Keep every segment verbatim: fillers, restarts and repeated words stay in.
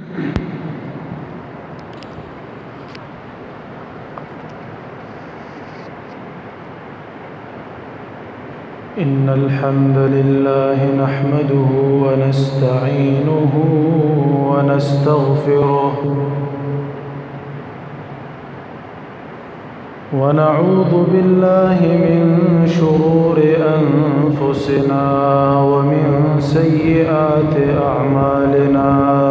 إن الحمد لله نحمده ونستعينه ونستغفره ونعوذ بالله من شرور أنفسنا ومن سيئات أعمالنا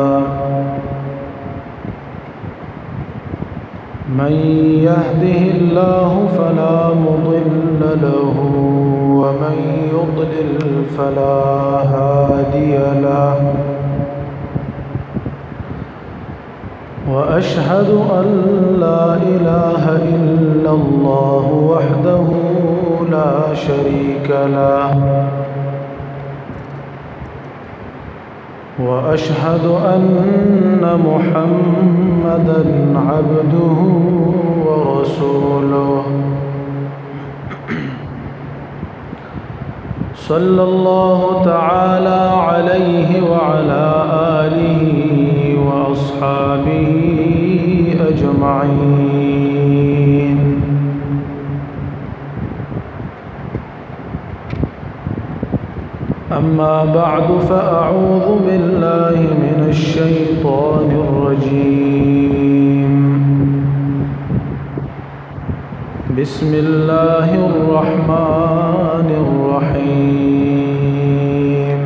من يهده الله فلا مضل له ومن يضلل فلا هادي له وأشهد أن لا إله إلا الله وحده لا شريك له وأشهد أن محمدًا عبده ورسوله صلى الله تعالى عليه وعلى آله وأصحابه أجمعين. أما بعد فأعوذ بالله من الشيطان الرجيم. بسم الله الرحمن الرحيم.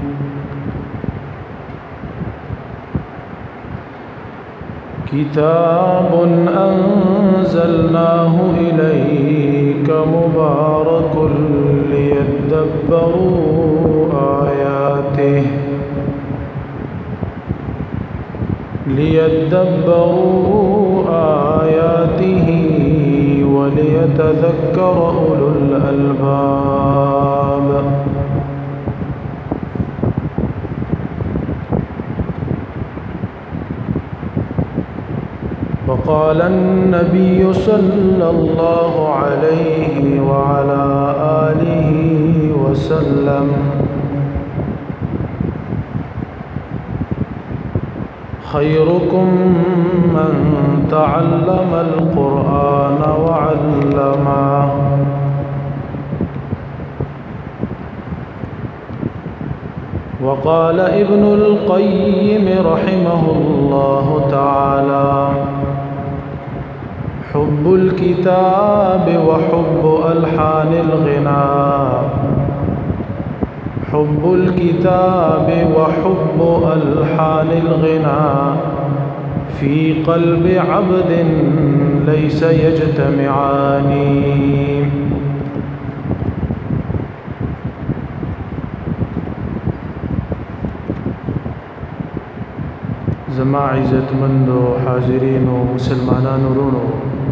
كتاب أنزلناه إليك مبارك ليدبروا آياته ليدبروا آياته وليتذكر أولو الألباب. وقال النبي صلى الله عليه وعلى آله وسلم: خيركم من تعلم القرآن وعلمه. وقال ابن القيم رحمه الله تعالى: حب الكتاب وحب ألحان الغناء حب الكتاب وحب ألحان الغناء في قلب عبد ليس يجتمعان. زما عزت مندو حاضرین و مسلمانانو رونو،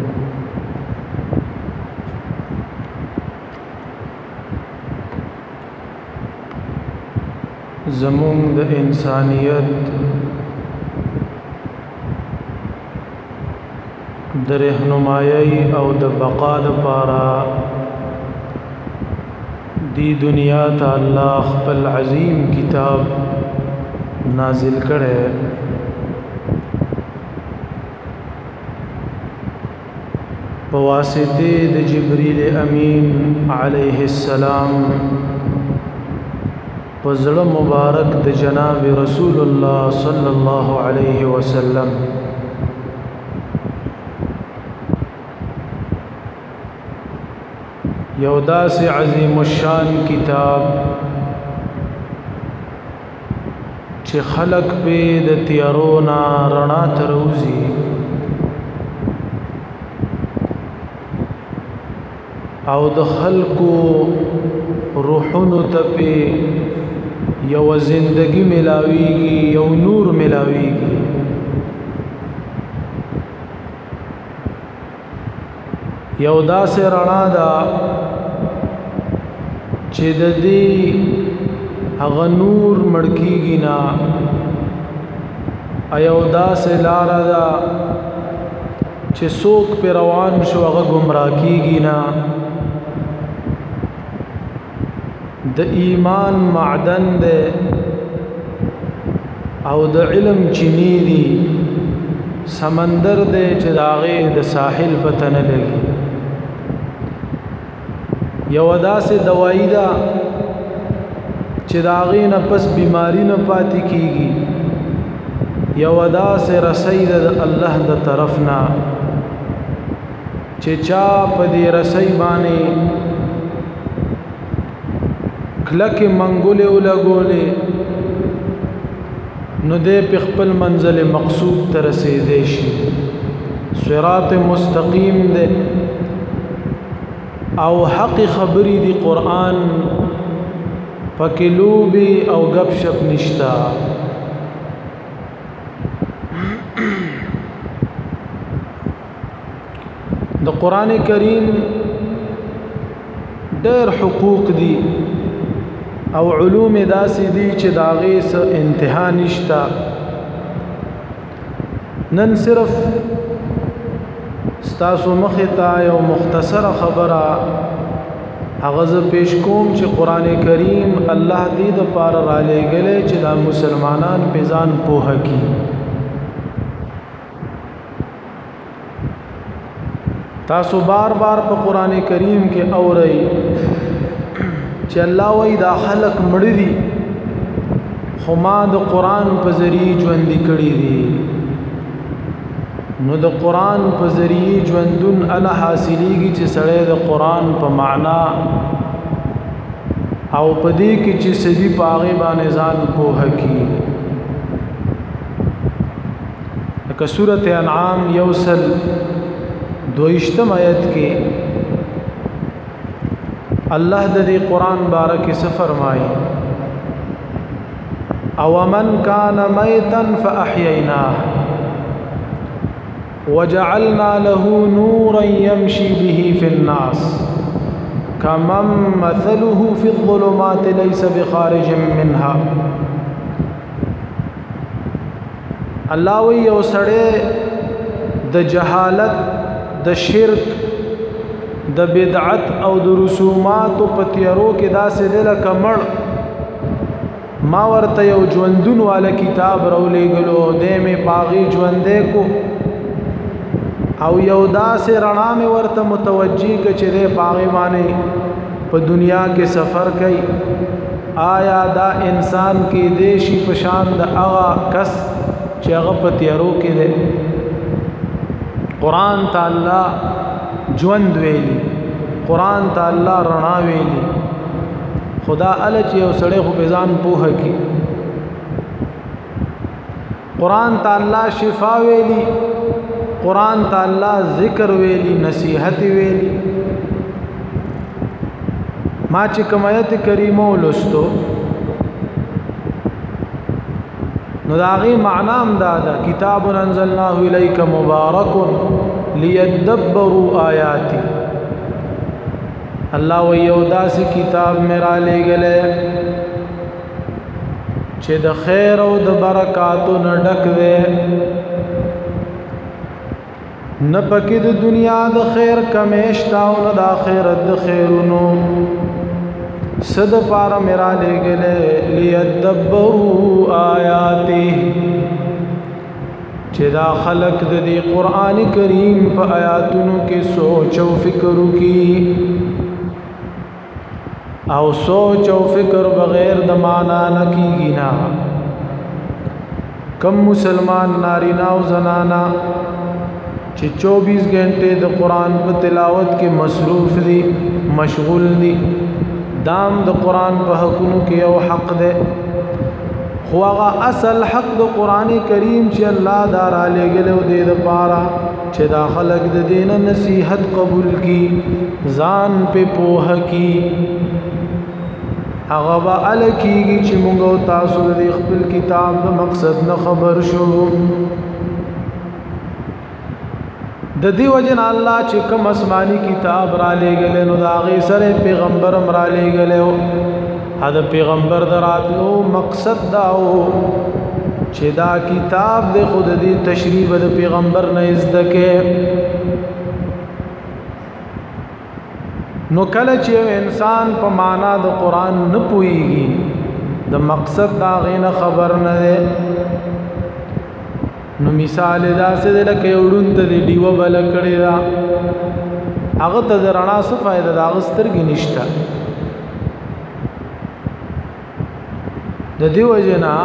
زمون د انسانیت د رهنمایي او د بقا لپاره دی دنیا ته الله خپل عظیم کتاب نازل کړي. بواسطه د جبريل امین علیه السلام وزړه مبارک د جناب رسول الله صلی الله علیه وسلم یو داس عظیم الشان کتاب چې خلق په د تیارونا رڼا تروزی او د خلقو روحونو ته په یو زندگی ملاویږي، یو نور ملاویږي. یو داسې رڼا ده چې د دې هغه نور مړکیږي نه، ایو داسې لار ده چې څوک په روان شو هغه گمراه کیږي نه. د ایمان معدن ده او د علم چینی دی سمندر دے چې داغه د ساحل پته نه لګي یو داسې دوايي دا چې داغه نه پس بیماری نه پاتې کیږي یو داسې رسید د الله د طرف نه چې چا په دې رسۍ باندې کلک منګولې ولګولې نو دې په خپل منزل مقصود ته رسیدې شي صراط مستقیم دې او حق خبرې دی قران پکې لوبي او غب شپ نشتا د قران کریم ډېر حقوق دي او علوم داسې دي چې داغه سه انتها نشتا نن صرف ستاسو مخه ته یو مختصره خبره هغه ز پیش کوم چې قران کریم الله دې د پاره را لېګلې چې د مسلمانان په ځان پوهه کی تاسو بار بار په قران کریم کې اورئ چې الله وای دا خلق مړ دي خو ما د قران په ذریعہ ژوند کړی دي نو د قران په ذریعہ ژوندون ال حاصلېږي چې سړی د قران په معنا او په دې کې چې سدي پاغه باندې ځان پوهه کی لکه سورته انعام یوسل دویشتم آیت کې الله د دې قران بارک څه فرمایي او من کان میتا فاحییناه وجعلنا له نورا يمشي به في الناس كمن مثله في الظلمات ليس بخارج منها الله وی او سړی د جهالت د شرک د بدعت او د رسومات په تیارو کې داسې دل کمړ ما ورته یو ژوندون والا کتاب راولېګلو دې مې پاغي ژوندې کو او یو داسې رڼا مې ورته متوجي ک چې دې پاغي باندې په دنیا کې سفر کوي آیا دا انسان کې دیشي پشان د اغا کس چې هغه په تیارو کې دی قران تعالی ژوند ویلي قران تعالی رڼا ویلي خدا ال چې یو سړی خو بزان پوهه کی قران تعالی شفا ویلي قران تعالی ذکر ویلي نصیحت ویلي ما چې کوم آیت کریمه ولستو نو داغي معنا هم دا ده کتاب انزلناه الیک مبارک لیدبروا آیاتی الله و یو داسې کتاب میرا لګلې چې د خیر او د برکاتو نه ډک دی نه پکې د دنیا د خیر کمیشتا او نه د آخرت د خیرونو صد پارا میرا لګلې لیدبروا آیاتی چې دا خلق د دې قران کریم په آیاتونو کې سوچ او فکر وکړي او سوچ او فکر بغیر د معنا نه کیږي نه کم مسلمان نارینا او زنانا چې چوبیس غنټه د قران په تلاوت کې مصروف دي مشغول دي دام د قران په حقونو کې یو حق ده خو هغه اصل حق د قران کریم چې الله دار علی ګلو دې د پاره چې دا خلق د دین نصیحت قبول کی ځان په پوه کی هغه با ال کیږي چې موږ تاسو د خپل کتاب د مقصد نه خبر شو د دې وجه الله چې کوم آسماني کتاب را لېګل نو دا غي سره پیغمبر هم را لېګل دا پیغمبر دراتلو مقصد داو چې دا کتاب د خود دې تشریح د پیغمبر نه زدکه نو کله چې انسان په معنا د قران نه پويږي د مقصد دا غینه خبر نه ده. نو مثال دا سه د لکه وړون ته دی دیو بل کړی دا هغه ته د رڼا څه فائدہ دا غسترګی نشته. د دیو جنا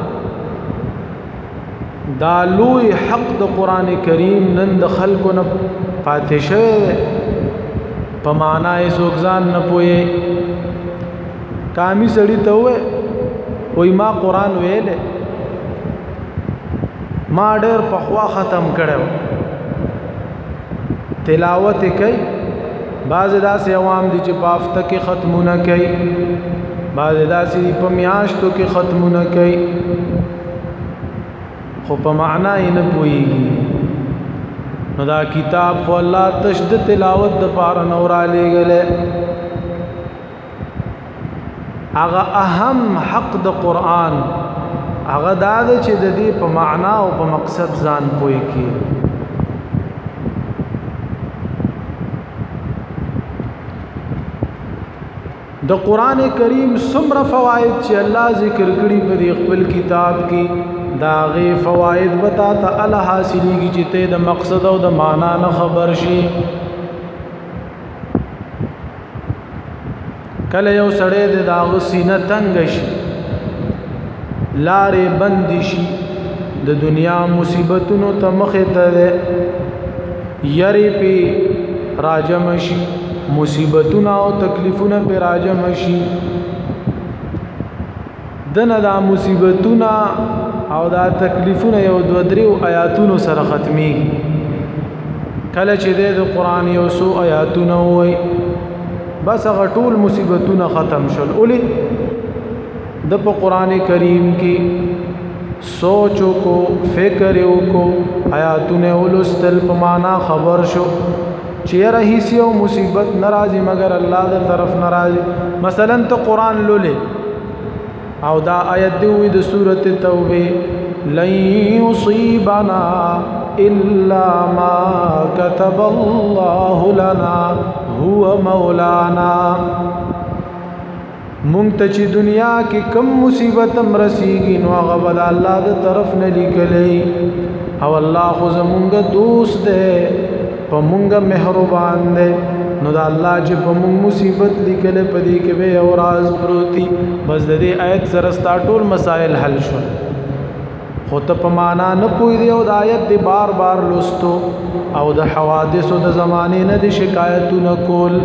دا لوی حق د قران کریم نن د خلکو نه پاتې شوی په معنا یې سوګزان نه پوي. کامی سړی ته وې وای ما قران ویلې ما ډېر په خوا ختم کړو تلاوت کوي. بعض داسې عوام دي چې په هفته کې ختمونه کوي، بعض داسې په میاشتو کې ختمونه کوي، خو په معنا یې نه پوهېږي. نو دا کتاب خو الله تش د تلاوت دپاره نه رالیږلی. هغه اهم حق د قرآن هغه دا ده چې د دې په معنا او په مقصد ځان پوه کړي. د قرآن کریم څومره فواید چې الله ذکر کړي په دې خپل کتاب کې دا غي فواید بتا ته الله حاصلېږي چې ته د مقصد او د معنا نه خبر شي. کله یو سړی د داغه سینه تنگ شي، لارې بند شي، د دنیا مصیبتونو ته مخې ته ده یری پی راجم شي، مصیبتونه او تکلیفونه پی راجم شي، دنه دا مصیبتونه او دا تکلیفونه یو دو دریو آیاتونو سره ختمي. کله چې د قرآن یو سو آیاتونه وای بس هغه ټول مصیبتونه ختم شول. اولی د په قرآن کریم کې سوچو کو فکر کو آیاتونه ولستل په معنا خبر شو چې رئیس یو مصیبت ناراضي مگر الله در طرف ناراضي. مثلا ته قرآن لولې او دا آیت دی د سورته توبه لن يصيبنا الا ما كتب الله لنا هو مولانا. مونږ ته چې دنیا کې کم مصیبت هم رسیږي نو هغه به د الله د طرف نه لیکلی او الله خو زمونږ دوست دی په مونږ مهربان دی. نو دا الله چې په مونږ مصیبت لیکلی په دې کې به یو راز پروتي. بس د دې آیت سره ستا ټول مسائل حل شول. خو ته په معنا نه پوهېدې او د آیت دی بار بار لوستو او د حوادثو د زمانې نه د شکایتونه کول.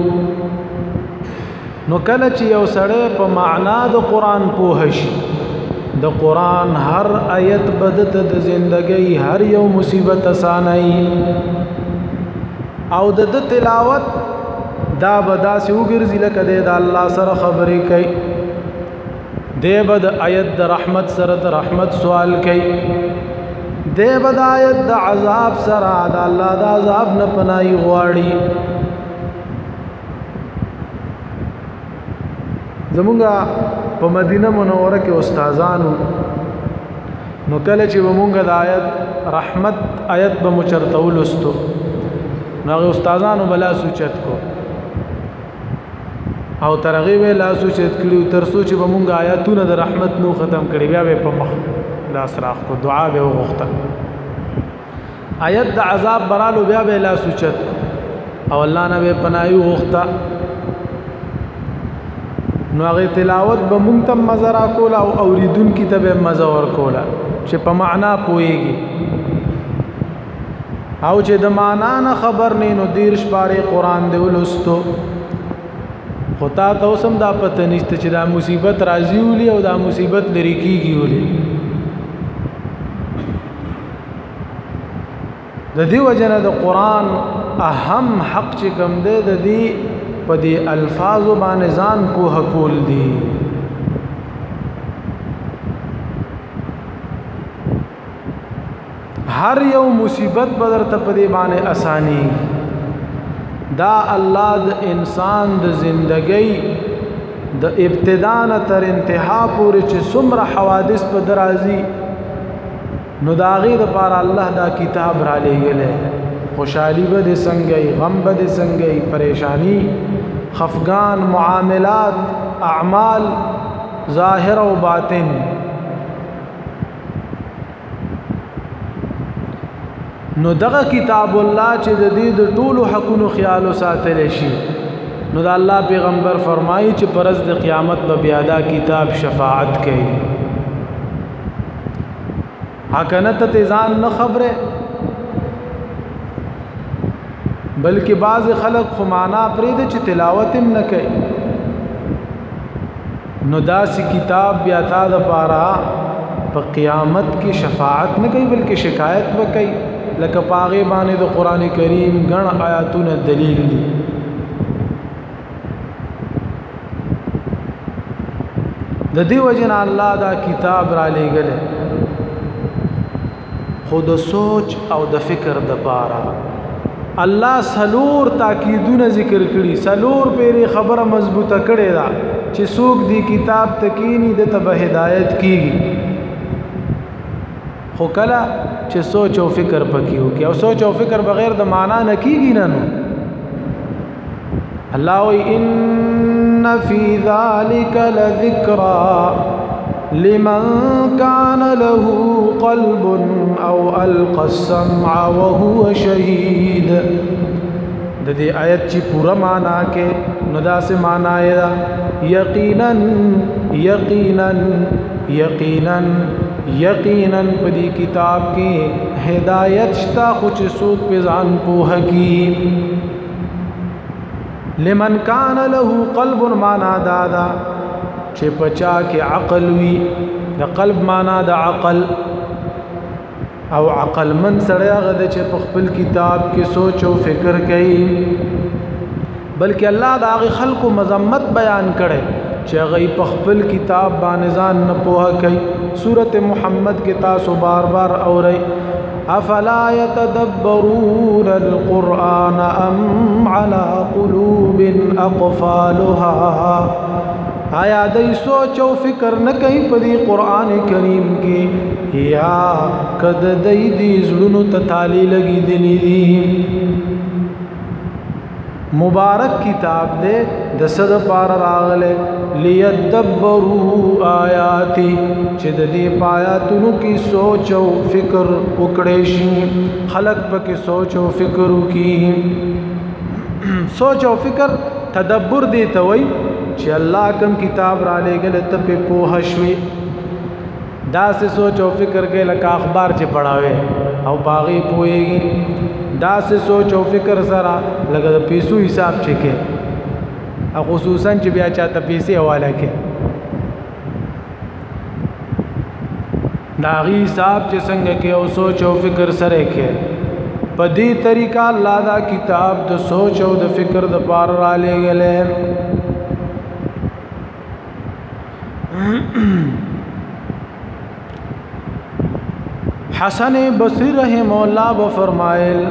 نو کله چې یو سړی په معنا د قرآن پوه شي د قرآن هر آیت بدت د زندګۍ هر یو مصیبت اسانای او د تلاوت دا بدا سی وګرځي لکه د الله سره خبرې کوي. دی به د آیت د رحمت سره د رحمت سوال کوي، دی به د آیت د عذاب سره د الله د عذاب نه پناهي غواړي. زمونږه په مدینه منوره کې استادانو نو کله چې ومونږه د آیت رحمت آیت به مچرته ولستو نو هغه استادانو بلا سوچت کو او ترغه به لا سوچت کړي تر سوچ به مونږه آیاتونه د رحمت نو ختم کړي بیا به په مخ لاس راخ کو دعا به وغوښته. آیت د عذاب برالو بیا به لا سوچت او الله نه به پناهي وغوښته. نو هغه تلاوت به مونږ ته مزه را کوله او اوریدونکي ته به مزه ورکوله چې په معنا پوهېږي او چې د معنا نه خبر نه نو دیرش پارې قرآن دی ولستو خو تا ته اوس هم دا پته نشته چې دا مصیبت راځي ولي او دا مصیبت لرې کېږي ولي. د دې وجه نه د قرآن اهم حق چې کوم دی د دې په دې الفاظو باندې ځان پوهه کول دي. هر یو مصیبت به درته په دې باندې اساني. دا الله د انسان د زندګۍ د ابتدا نه تر انتها پورې چې څومره حوادث په درازي نو د هغې دپاره الله دا کتاب را لېږلی. خوشحالي به دې څنګه غم به دې څنګه پریشانی خفګان معاملات اعمال ظاهر او باطن. نو دغه کتاب الله چې د دې د ټولو حقونو خیال ساتل شي، نو د الله پیغمبر فرمایي چې پرز د قیامت به بیا دا کتاب شفاعت کوي. حکنه ته ځان نه خبره، بلکې بعض خلق خو معنا پرې د چې تلاوت هم نه کوي. نو داسې کتاب بیا تا د پاره په قیامت کې شفاعت نه کوي بلکې شکایت وکړي، لکه پاغه باندې د قران کریم غن آیاتونه دلیل دي. د دې وجنه الله دا کتاب را لېګل خود سوچ او د فکر د پاره. الله سلور تاکیدونه ذکر کړي، سلور پیری خبره مضبوطه کړي دا چې څوک دی کتاب تکینی د تبه هدایت کیږي. خو کله چې سوچ او فکر پکې وکي، او سوچ او فکر بغیر د معنا نه کیږي نه. نو الله وی ان فی ذلک لذکرا لمن كان له قلب او القى السمع وهو شهید. د دې آیت چې پورا معنا کې نو دا سه معنا یې یقینا یقینا یقینا یقینا په دې کتاب کې هدایت شتا خو چې څوک په ځان پوهه کی. لمن کان له قلب معنا دادا چې پچا کې عقل وی، د قلب معنا د عقل، او عقل من سره هغه د چې په خپل کتاب کې سوچ او فکر کوي. بلکې الله د هغه خلقو مذمت بیان کړي چې هغه په خپل کتاب باندې ځان نه پوهه کوي. سورۃ محمد کې تاسو بار بار اورئ افلا يتدبرون القرآن ام على قلوب اقفالها. آیا دای سوچ او فکر نه کوي په دې قران کریم کې، یا کد دای دې زړونو ته تالی لګي دي. مبارک کتاب دې د صد پار راغله لیدبروا آیاتی چې د دې آیاتونو کې سوچ او فکر وکړي شي، خلق پکې سوچ او فکر وکړي. سوچ او فکر تدبر دې ته وایي چې الله کوم کتاب را لېګل ته په پوه شوي. دا سه سوچ او فکر کې لکه اخبار چې پڑھاوي او باغی پويږي. دا سه سوچ او فکر سره لکه د پیسو حساب چې کې، او خصوصا چې بیا چاته پیسې حواله کې، دا غي حساب چې څنګه کې او سوچ او فکر سره کې. په دې طریقہ الله دا کتاب د سوچ او د فکر د پار را لېګل. حسن بصری رحم الله و فرمایل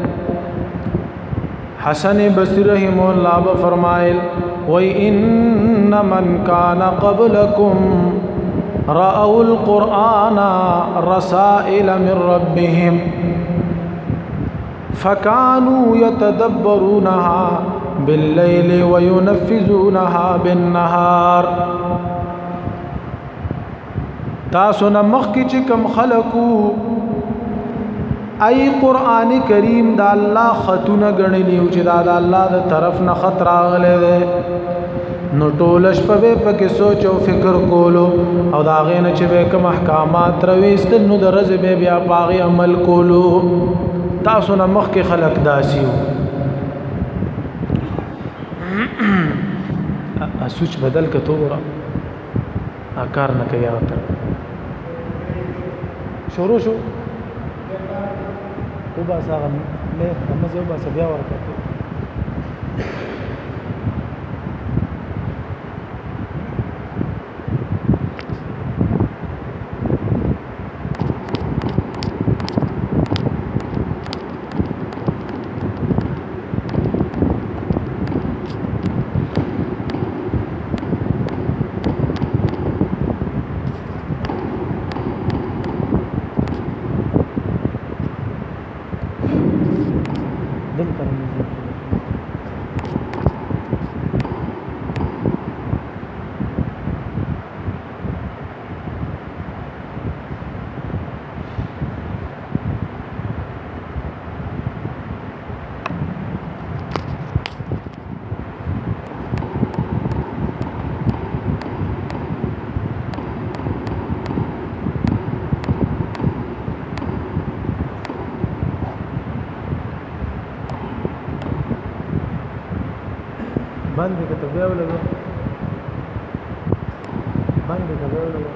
حسن بصری رحم الله و فرمایل و ان من کان قبلکم رأوا القرآن رسائل من ربهم فكانوا يتدبرونها بالليل وينفذونها بالنهار. تاسو نه مخکې چې کوم خلقو ای قران کریم دا الله خطونه غنلی او چې دا د الله د طرف نه خط راغله ده، نو ټولش په پکې سوچ او فکر کولو او دا غینه چې به کوم احکامات رويستل نو درځ به بیا پاغي عمل کولو. تاسو نه مخکې خلق داسیو. ا سوچ بدل کته ورا اکار نه کوي اته شروع شو او با ساغه له هم زه با بیا ورته باندې کته بیا ولګو باندې کته بیا ولګو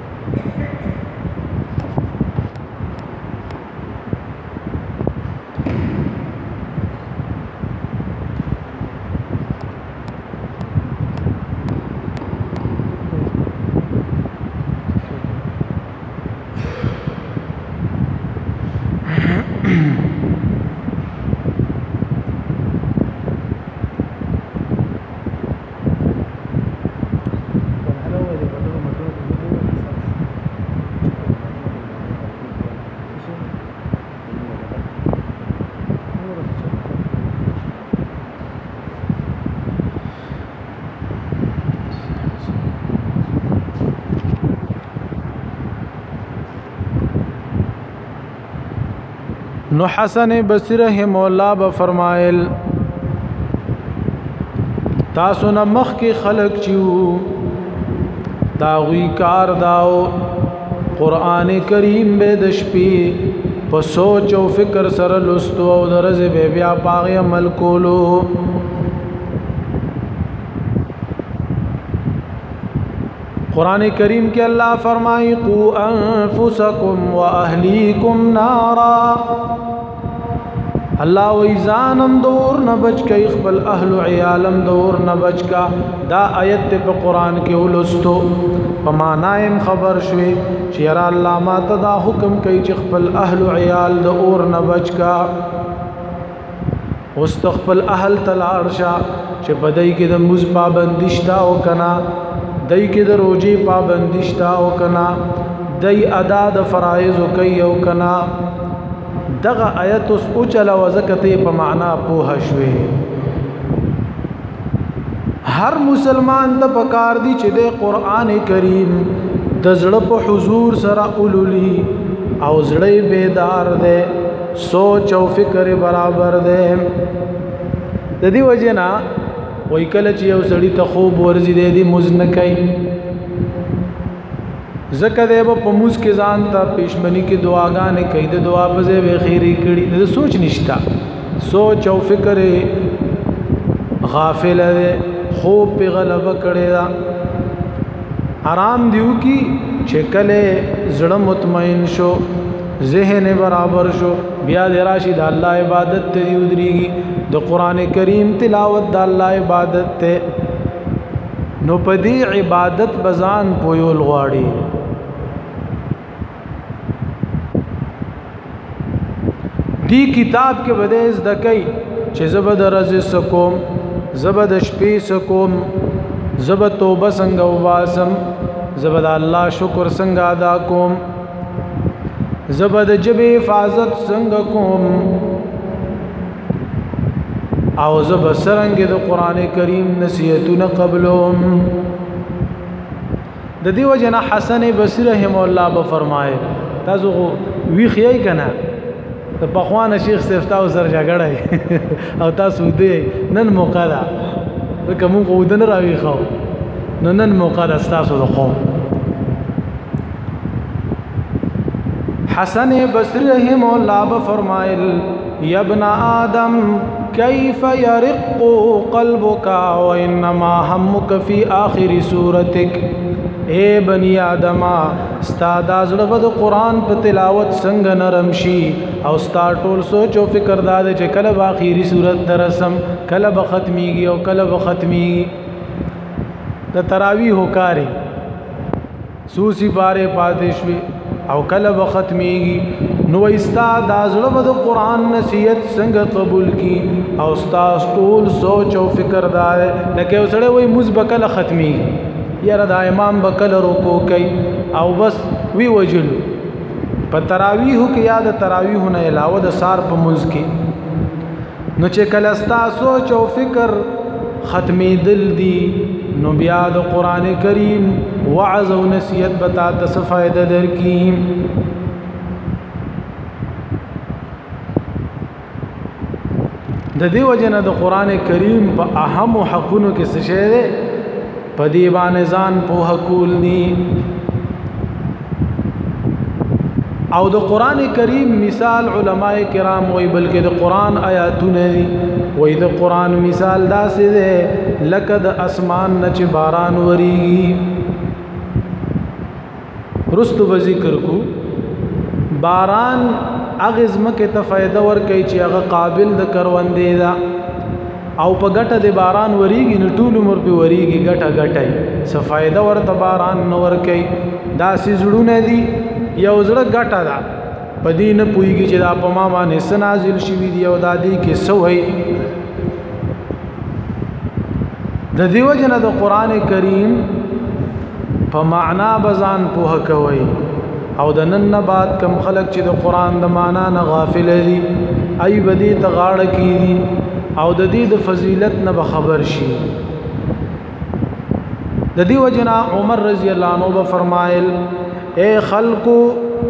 نو حسن بصری رحم الله به فرمایل تاسو نه مخ کې خلق چیو داوی کار داو قران کریم به د شپې په سوچ او فکر سره لستو او درځ به بیا پاغه عمل کولو قرآن کریم کے اللہ فرمائی قو انفسکم و اہلیکم نارا اللہ ویزانم دور نبچ کا اقبل اہل عیالم دور نبچ کا دا آیت پا قرآن کے علستو پا معنائم خبر شوی چیرا اللہ ما تدا حکم کئی چقبل اہل عیال دور نبچ کا استقبل اہل تلارشا چی بدائی کے دموز پابندشتا و کنا دای کې د روزي پابندشتا او کنا دای ادا د فرایض کوي او کنا دغه آیت اوس او چلا وزکته په معنا پوه شوي هر مسلمان ته پکار دی چې د قران کریم د زړه په حضور سره اولولي او زړه بیدار دی سوچ او فکر برابر دی د دې وجنا وای کله چې یو سړی ته خوب ورزي دی مزن کوي زکه دی په موس کې ځان ته پښمنی کې دعاګانې کوي د دعا په ځای به خیری کړي د سوچ نشتا سوچ او فکر غافل دی خوب په غلبه کړي دا آرام دیو کی چې کله زړه مطمئن شو ذهن برابر شو بیا د راشد الله عبادت ته دی ودرېږي د قران کریم تلاوت د الله عبادت ته نو پدی عبادت بزان پویول غواړي دی کتاب کې بدیز دکې چې زبد رز سکوم زبد شپې سکوم زبد توبه څنګه واسم زبد الله شکر څنګه ادا کوم زبد جبه حفاظت څنګه کوم او زب سرنګ د قران کریم نصیحتونه قبلهم د دې وجنه حسن بصری رحم الله به فرمایي تاسو وی خیای کنه د پخوان شیخ سفتاو سره جګړه او تاسو دې نن موقع ده کوم غودن راوي خو نو نن موقع ده تاسو د قوم حسن بصری رحم الله به فرمایل یا ابن آدم كيف يرق قلبك وانما همك في اخر صورتك اے بنی آدم استاد ازړه د قران په تلاوت څنګه نرم شي او استاد ټول سوچ او فکر داد چې کله په اخیری صورت درسم کله به ختميږي او کله به ختميږي د تراویح وکاري سوسی باره پاتې شوي او کله به ختميږي نو استاد ازړه د قران نصیحت څنګه قبول کی او استاد ټول سوچ او فکر دار لکه وسړی وای مزبکل ختمي یاره د امام بکل رکو کوي او بس وی وجل په تراویح کې یاد تراویح نه علاوه د سار په مز کې نو چې کله استاد سوچ او فکر ختمي دل دی نو بیا د قران کریم وعظ او نصیحت بتا ته څه فائدہ درکې د دې وجنه د قران کریم په اهم حقونو کې څه شی ده په دې باندې ځان په حقول دي او د قران کریم مثال علماء کرام وای بلکې د قران آیاتونه دي وای د قران مثال داسې ده لکه د اسمان نه چې باران وریږي. رستو به ذکر کو باران هغه ځمکې ته فایده ورکوي چې هغه قابل د کروندې ده او په ګټه د باران وریږي نو ټول عمر په وریږي ګټه ګټي څه فایده ورته باران نه ورکوي. داسې زړونه دي یو زړه ګټه ده په دې نه پوهېږي چې دا په ما باندې څه نازل شوي دي او دا دې کې څه وایي. د دې وجه نه د قرآن کریم په معنا به ځان پوهه کوئ او د نن نه بعد کم خلک چې د قرآن د معنا نه غافل دي ای به دې ته غاړه کېږي او د دې د فضیلت نه به خبر شي. د دې وجه نه عمر رضی الله عنه به فرمایل اے خلقو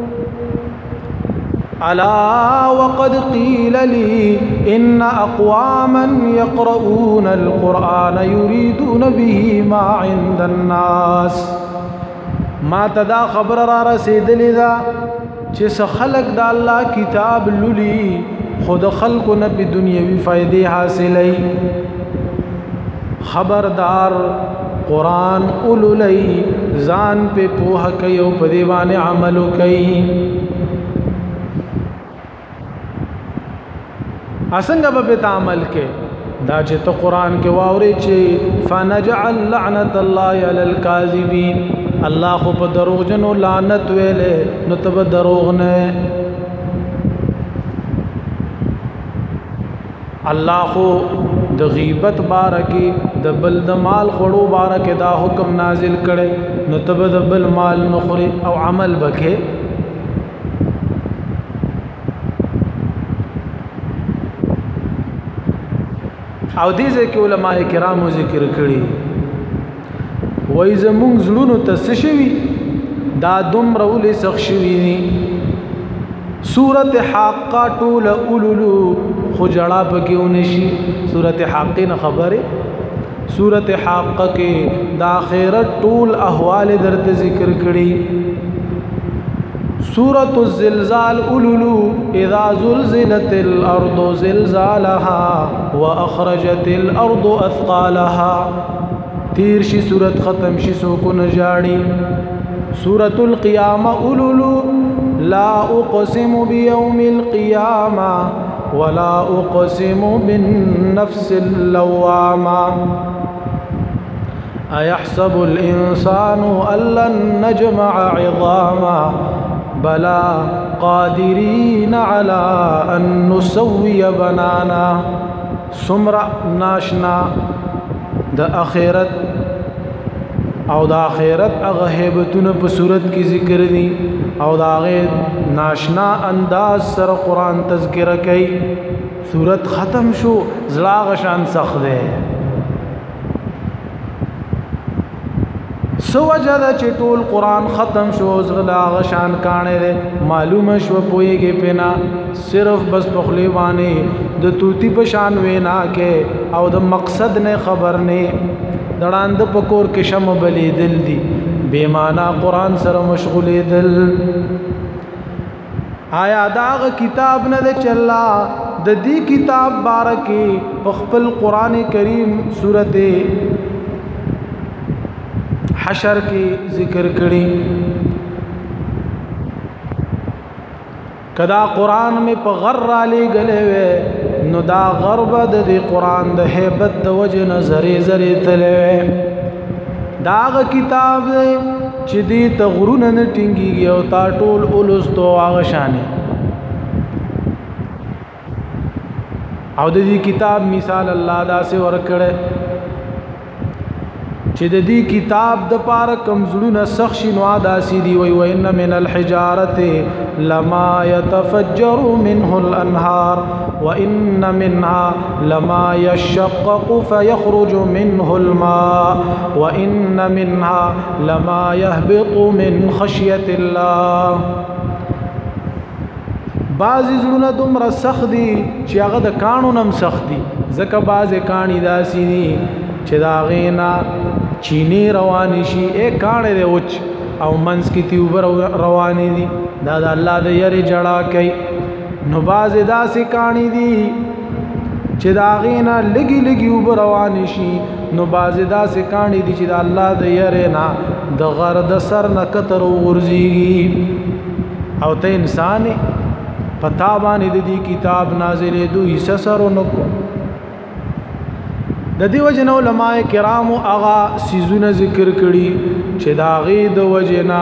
الا وقد قيل لي ان اقواما يقرؤون القرآن يريدون به ما عند الناس. ما تدا خبر را رسیدلی دا چې خلق د الله کتاب لولي خود خلق نه په دنیوي فائدې حاصلې. خبردار قرآن اولولي ځان په پوهه کوي او په دی باندې عمل کوي. اسنګ به په عمل کې دا چې ته قرآن کې واوري چې فنجعل لعنت الله علی الکاذبین. الله خو په دروغجنو لعنت ویلې نو ته به دروغ نه. الله خو د غیبت بارکی د بل د مال خړو بارکه دا حکم نازل کړي نو ته به د بل مال نخوري او عمل بکې. او دې ځکه علماء کرامو ذکر کړي وای زمونږ زړونو ته څه شوي دا دومره ولې سخت شوي دي. سورت حاقه ټول اولولو خو جړه پکې ونشي. سورت حاقه نه خبره سورت حاقه کې د آخرت ټول احوال درته ذکر کړي. سورة الزلزال اولولو اذا زلزلت الارض زلزالها واخرجت الارض اثقالها. تیر شي سورت ختم شي سوکو نجاړي. سورة القيامة اولولو لا اقسم بيوم القيامة ولا اقسم بالنفس اللوامة. ايحسب الانسان ان لن نجمع عظاما بلا قادرین علی ان نسوی بنانا. سمرا ناشنا د اخرت او د اخرت هغه هیبتونه په صورت کې ذکر دي او د هغه ناشنا انداز سره قرآن تذکرہ کوي. صورت ختم شو زړه غشان سخت ده. سو وجه دا چې ټول قرآن ختم شو زغلا غشان کانے دے معلوم شو پوئیگی پینا صرف بس پخلی وانی د توتی پشان وینا کے او د مقصد نے خبر نے دڑان د پکور کے شم بلی دل دی بے معنی قرآن سر مشغولی دل. آیا داغ کتاب نه دے چلا د دی کتاب بارکی پخپل قرآن کریم صورت حشر کی ذکر کړي. کدا قرآن میں په غر علی گلے وے نو دا غرب د دې قرآن د هیبت د وجه نظرې زری تلې. داغ کتاب چې دې تغرونه نه ټینګيږي او تا ټول اولستو هغه شانې. او د دې کتاب مثال الله دا سه ورکړي چې د دې کتاب د پاره کمزړونه سخت شنو ادا سي دي. وي وان من الحجاره لما يتفجر منه الانهار وان منها لما يشقق فيخرج منه الماء وان منها لما يهبط من خشيه الله. بعض زړونه دومره سخت دي چې هغه د کانو نم سخت دي. ځکه بعض کانی داسي دي چې دا غینا چینی روانی شي اے کانه دے اوچ او منس کی تیوبر روانی دی دا دا اللہ دے یری جڑا کئی. نو باز دا سی کانی دی چې دا غینا لګي لګي وب روان شي نو باز داسې کانی دي چې د الله د یره نه د غر د سر نه کتر ورځي او ته انسان پتا باندې د دې کتاب نازلې دوی سسر نکو د دې وجنه علماء کرام اغا سيزونه ذکر کړي چې دا غي د وجنا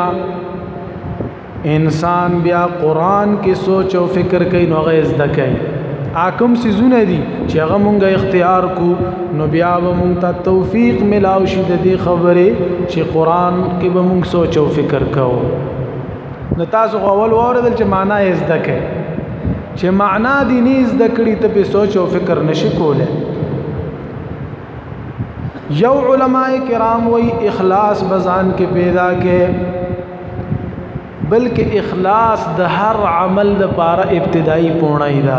انسان بیا قران کې سوچ او فکر کوي نو غي زده کوي اکم سيزونه دي چې هغه مونږه اختیار کو نو بیا به مونږ ته توفیق ملاو شي د دې خبره چې قران کې به مونږ سوچ او فکر کوو نو تاسو اول اوریدل چې معنا یې زده کوي چې معنا دي نه زده کړی ته په سوچ او فکر نشي کوله یو علماء کرام وی اخلاص بزان کې پیدا کې بلکې اخلاص د هر عمل د پاره ابتدایي پونای دا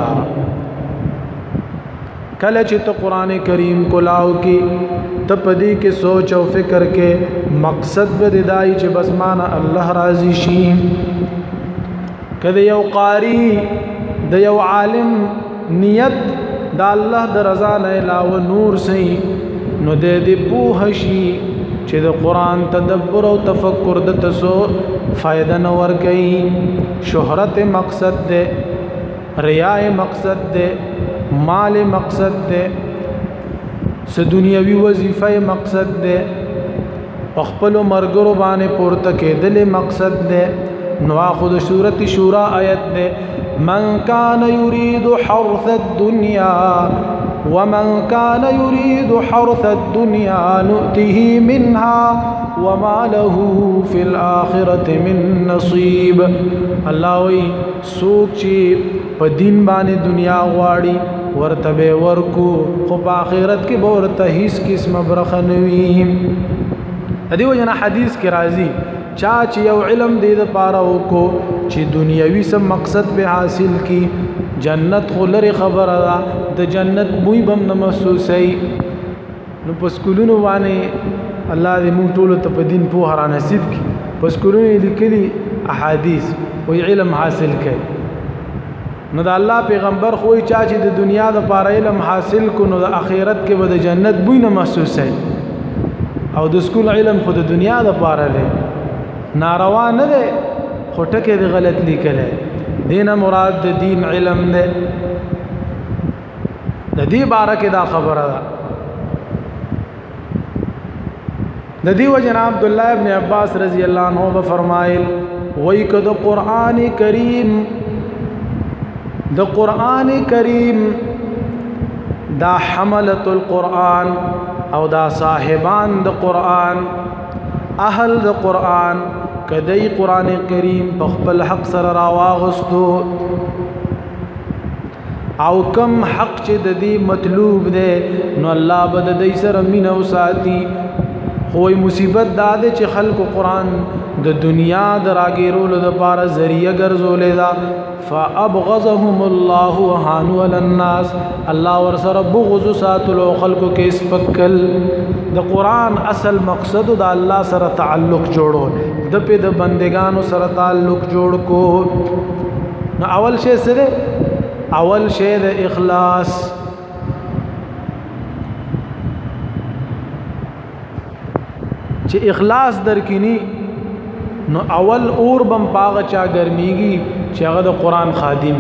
کله چې ته قران کریم کولاو کې ته پدې کې سوچ او فکر کې مقصد به دای چې بس معنا الله راضي شي کله یو قاری د یو عالم نیت د الله د رضا نه علاوه نور سي نو د دې په شي چې د قران تدبر او تفکر د تاسو فائدہ نه ور کوي شهرت مقصد ده ریا مقصد ده مال مقصد ده س دنیوي وظیفه مقصد ده خپل مرګرو باندې پورته کېدل مقصد ده نو اخذ سورۃ شورى آیت ده من كان يريد حرث الدنيا ومن كان يريد حرث الدنيا نؤته منها وما له في الآخرة من نصيب الله وی سوچي په دین باندې دنیا غواړي ورته به ورکو خو په آخرت کې به ورته هیڅ قسم برخه نوي دیو جنا حدیث کې راځي چا چې یو علم دې د پاره وکړو چې دنیوي سم مقصد به حاصل کی جنت خو لري خبره ده د جنت بوی بم نه محسوسي نو پس کولونو باندې الله دې موږ ټول ته په دین په هر نصیب کی پس کولونو لیکلي احادیث او علم حاصل کړي نو د الله پیغمبر خو چا چې د دنیا د پاره علم حاصل کو نو د اخرت کې به د جنت بوی نه محسوسي او د سکول علم خو د دنیا د پاره دی ناروا نه ده خو ټکه د غلط لیکل دینه مراد د دین علم نه د دې باره کې دا خبره ده د دې وجه عبد الله ابن عباس رضی الله عنه فرمایل وای کده قران کریم د قران کریم دا حملت القرآن او دا صاحبان د قرآن اهل د قرآن کدی قران کریم په خپل حق سره راواغستو او کم حق چې د دې مطلوب دی نو الله بد دې سره مين او ساتي خو مصیبت دا ده چې خلق قرآن د دنیا د راګیرولو د پاره ذریعہ ګرځولې دا فابغضهم الله وهانوا للناس الله ورسره بغض ساتلو خلقو کې سپکل د قرآن اصل مقصد د الله سره تعلق جوړو د په د بندگانو سره تعلق جوړ کو نو اول شی سره اول شی د اخلاص چې اخلاص درکینی نو اول اور بم پاغه چا ګرميږي چې هغه د قران خادم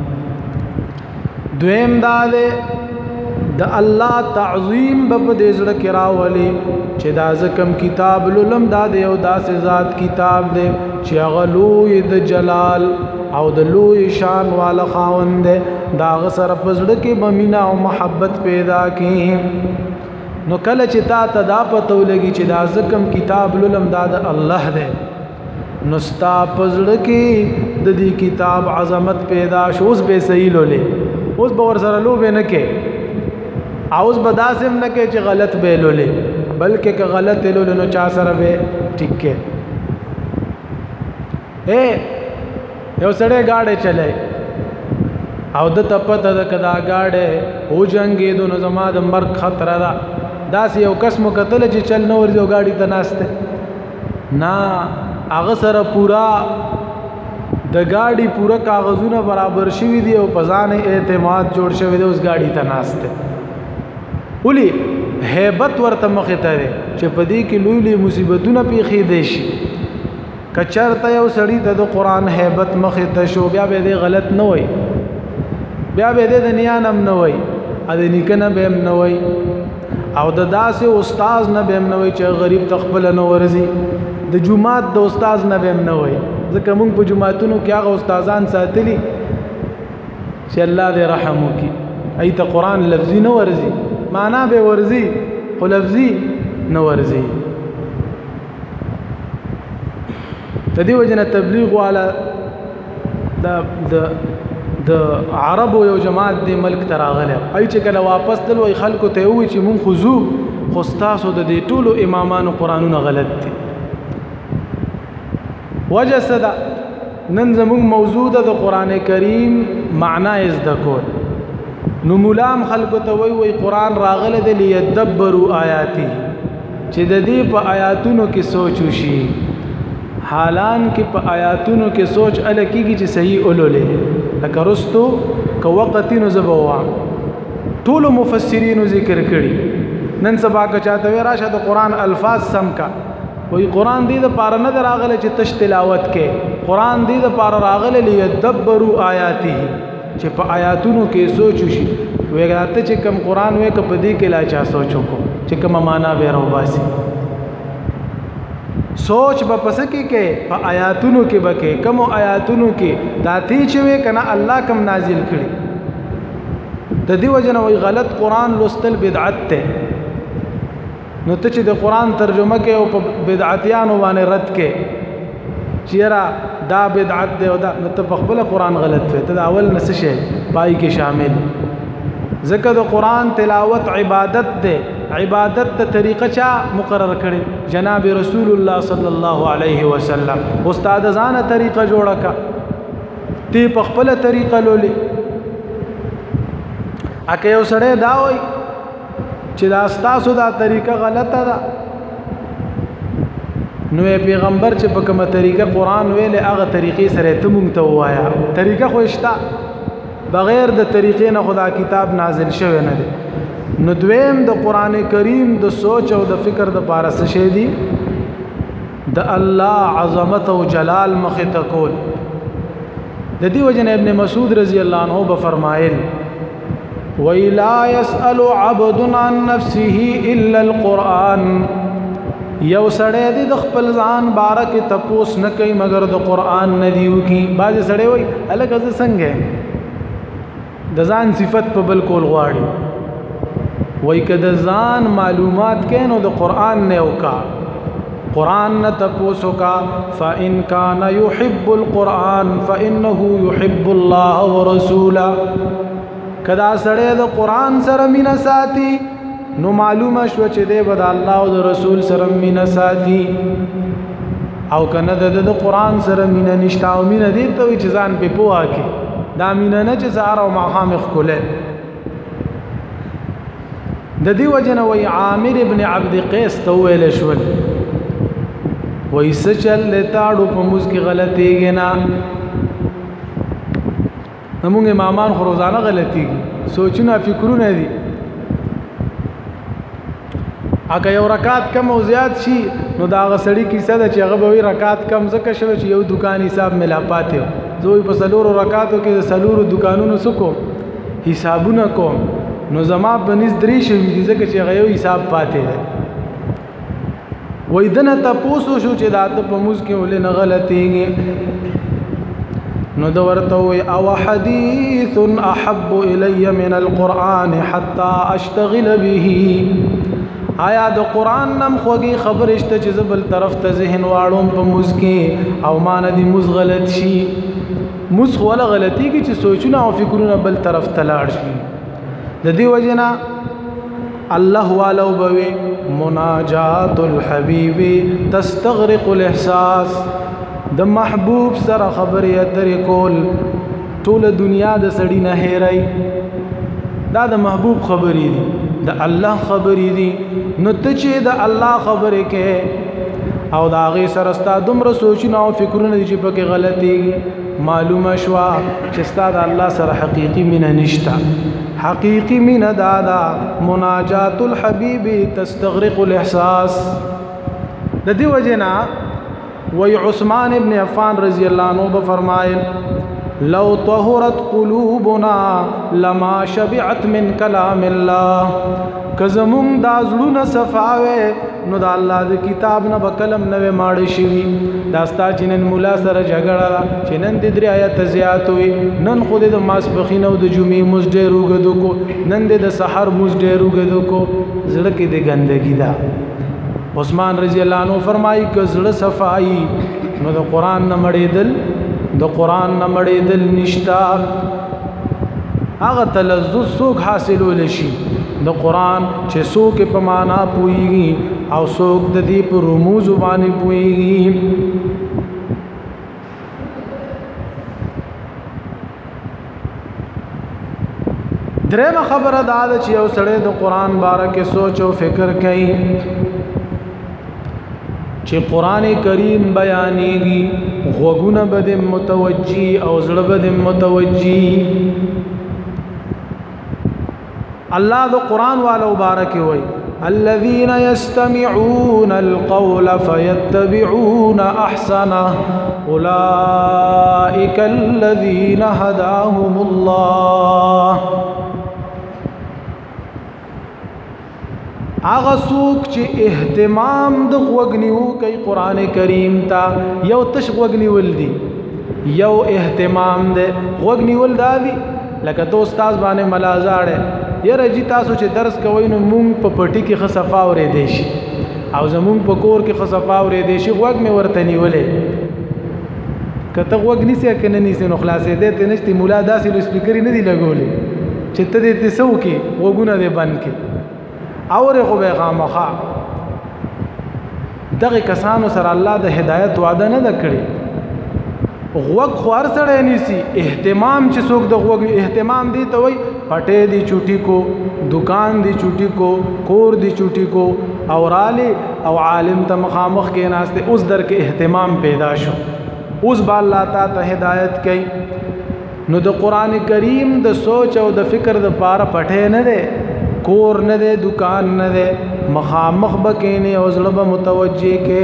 دویم دا ده د الله تعظیم په دې زړه کې راولي چې دا زکم کتاب لولم دا دی او داسې ذات کتاب دی چې هغه لوی د جلال او د لوی شان والا خاوند دی دا غسر په زړه کې بمینا او محبت پیدا کړي نو کله چې تا ته دا پته ولګي چې دا زکم کتاب لولم دا د الله دی نو ستا په زړه کې د دې کتاب عظمت پیدا شو اوس به صحیح لولې اوس به ور سره لوبه نه کې اوس به داسم نه کې چې غلط به لولې بلکې که غلط لولې نو چا سره به ټیک کې اے یو سړی گاډي چلای او د تپته د کدا گاډي او جنگې دونو زما د مرګ خطر ده داس یو قسم کتل چې چل نو ورځو گاډي ته ناشته نا هغه سره پورا د گاڑی پورا کاغذونه برابر شوی دی او پزان اعتماد جوړ شوی دی اوس گاڑی ته ناشته ولی hebat ورته مخه ته چې پدې کې لوی لوی مصیبتونه پیښې دي شي کچرته یو سړی ته د قران hebat مخه ته شو بیا به دې غلط نه وای بیا به دې دنیا نم نه وای ا دې نکنه به هم نه وای او د داسې استاد نه به هم نه وای چې غریب تخبل نه ورزي د جمعات د استاد نه به هم نه وای ځکه موږ په جمعاتونو کې هغه استادان ساتلي چې الله دې رحم وکي ایت قران لفظي نه ورزي معنا به ورزي خو لفظي نه ورزي تدی وجنه تبلیغ والا د د د عربو یو جماعت دی ملک تراغله ای چې کله واپس تل وای خلکو ته وی چې مون خضوع خو تاسو د دې ټولو امامانو قرانونه غلط دي وجه صدا نن زمون موضوع د قران کریم معنا از د کول نو مولام خلکو ته وی وی قران راغله د لیدبروا آیاتی چې د دې په آیاتونو کې سوچ وشي حالان کې په آیاتونو کې سوچ الکیږي چې صحیح اولولې لکه رستو که وقتینو زبوا ټول مفسرین ذکر کړي نن سبا که چاته وی راشه د قران الفاظ سم کا وی قران دې د پاره نه راغله چې تش تلاوت کې قران دې د پاره راغله لیدبروا آیاته چې په آیاتونو کې سوچ وشي وګراته چې کم قران وې ک په دې کې لا چا سوچو کو چې کوم معنا به راوباسي سوچ به پس کې کې په آیاتونو کې بکې کوم آیاتونو کې داتی چې وې کنه الله کم نازل کړي د دې وجنه وی غلط قران لوستل بدعت ته نو ته چې د قران ترجمه کې او په بدعتيانو باندې رد کې چیرې دا بدعت دی او دا نو ته په خپل قران غلط وې ته اول نس شي پای کې شامل ذکر د قران تلاوت عبادت ده عبادت ته طریقه چا مقرر کړي جناب رسول الله صلی الله علیه وسلم استاد ځانه طریقه جوړه کا تی په خپل طریقه لولې اکه یو سړی دا وای چې دا تاسو دا طریقه غلطه ده نو پیغمبر چې په کومه طریقه قران ویلې هغه طریقې سره ته مونږ ته وایا طریقه خو شته بغیر د طریقې نه خدا کتاب نازل شوی نه دی نو دویم د قران کریم د سوچ او د فکر د پاره څه شی دی د الله عظمت او جلال مخه تکول د دې وجه ابن مسعود رضی الله عنه به فرمایل وَإِلَا يَسْأَلُ عَبْدٌ عَن نَفْسِهِ إِلَّا الْقُرْآنَ یو سړی دی د خپل ځان باره کې تپوس نه کوي مگر د قرآن نه دیو کی بعض سړی وای الګ از څنګه د ځان صفت په بل کول غواړي وای کده ځان معلومات کینو د قرآن نه وکا قرآن نه تپوس وکا فإن كان يحب القرآن فإنه يحب الله ورسوله کدا سړی د قرآن سره مینا ساتي نو معلومه شو چې دی بد الله او د رسول سره مینا ساتي او کنه د قرآن سره مینا نشتا او مینا دي ته چې ځان په پوها کې دا مینا نه چې زار او ماخام خله د دې وجنه وی عامر ابن عبد قیس ته ویل شو وای سچل لتاړو په موږ کې غلطيږي نه موږ امامان خو روزانه غلطيږي سوچونه فکرونه دي اګه یو رکعت کم او زیات شي نو دا غسړی کیسه ده چې هغه به رکعت کم زکه شوی چې یو دکان حساب ملا پاتې زوی په سلورو رکعاتو کې سلورو دکانونو سکو حسابونه کوم نو زما بنز درې شوی دي ځکه چې هغه یو حساب پاتې ده وای دنه تاسو شو چې دا ته په موږ کې ولې نه غلطيږي نو دا ورته وي او حديث احب الي من القران حتى اشتغل به آیا د قران نم خوږی خبر اشته چې زبل طرف ته ذهن واړم په موږ کې او مان دي موږ غلط شي موږ ولا غلطي کې چې سوچونه او فکرونه بل طرف ته لاړ شي د دې وجنا الله والو بوي مناجات الحبيب تستغرق الاحساس د محبوب سره خبرې اترې کول ټول دنیا د سړی نه هېرای دا د محبوب خبرې دي د الله خبرې دي نو ته چې د الله خبرې کې او دا غي سرستا دومره سوچونه او فکرونه دي چې پکې غلطي معلومه شوا چې ستاد الله سره حقيقي مینه نشتا حقيقي مینه دادا مناجات الحبيب تستغرق الاحساس د دې وجنا وی عثمان ابن عفان رضی الله عنه فرمایل لو طهرت قلوبنا لما شبعت من كلام الله کزمون دا زلون صفاوه نو دا الله د کتاب نه بکلم نه ماړ شي دا ستا چنن مولا سره جګړه چنن د درې آیات زیات وي نن خود د ماسپخین او د جمعې مزډه روګدو کو نن د سحر مزډه روګدو کو زړه کې د ګندګي دا عثمان رضی الله عنه فرمایي ک زړه صفائی نو د قران نه مړېدل د قران نه مړېدل نشتا هغه تلذذ سوق حاصلول شي د قران چې څوک په معنا پويږي او څوک د دې په رموز باندې پويږي درېمه خبره دا ده چې یو سړی د قران باره کې سوچ او فکر کوي چې قران کریم بیانېږي غوګونه به متوجي او زړه به متوجي الله ذو قرآن والا مبارک وي الذين يستمعون القول فيتبعون احسنه اولئك الذين هداهم الله اغه سوق چې اهتمام د وګنیو کوي قران کریم ته یو تش وګنیول دي یو اهتمام ده وګنیول دادي لکه تو استاد باندې ملازاړه یره جی تاسو چې درس کوئ نو مونږ په پټی کې خصفا اورې دیشي او زمونږ په کور کې خصفا اورې دیشي وګ مې ورته نیولې کته وګ نیسه کنه نیسه نو خلاصې دې ته نشتی مولا داسې لو سپیکر نه دی لګولې چې ته دې تسو کې وګونه دې بند کې اورې خو به غامخه دغه کسانو سره الله د هدایت وعده نه کړی غوږ خوار سره نیسی اهتمام چې څوک د غوږ اهتمام دی ته وای پټه دی چوټی کو دکان دی چوټی کو کور دی چوټی کو اوراله او عالم ته مخامخ کې ناشته اوس در کې اهتمام پیدا شو اوس با الله تعالی هدایت کوي نو د قران کریم د سوچ او د فکر د پاره پټه نه ده کور نه ده دکان نه ده مخامخ بکینه او زړه به متوجه کې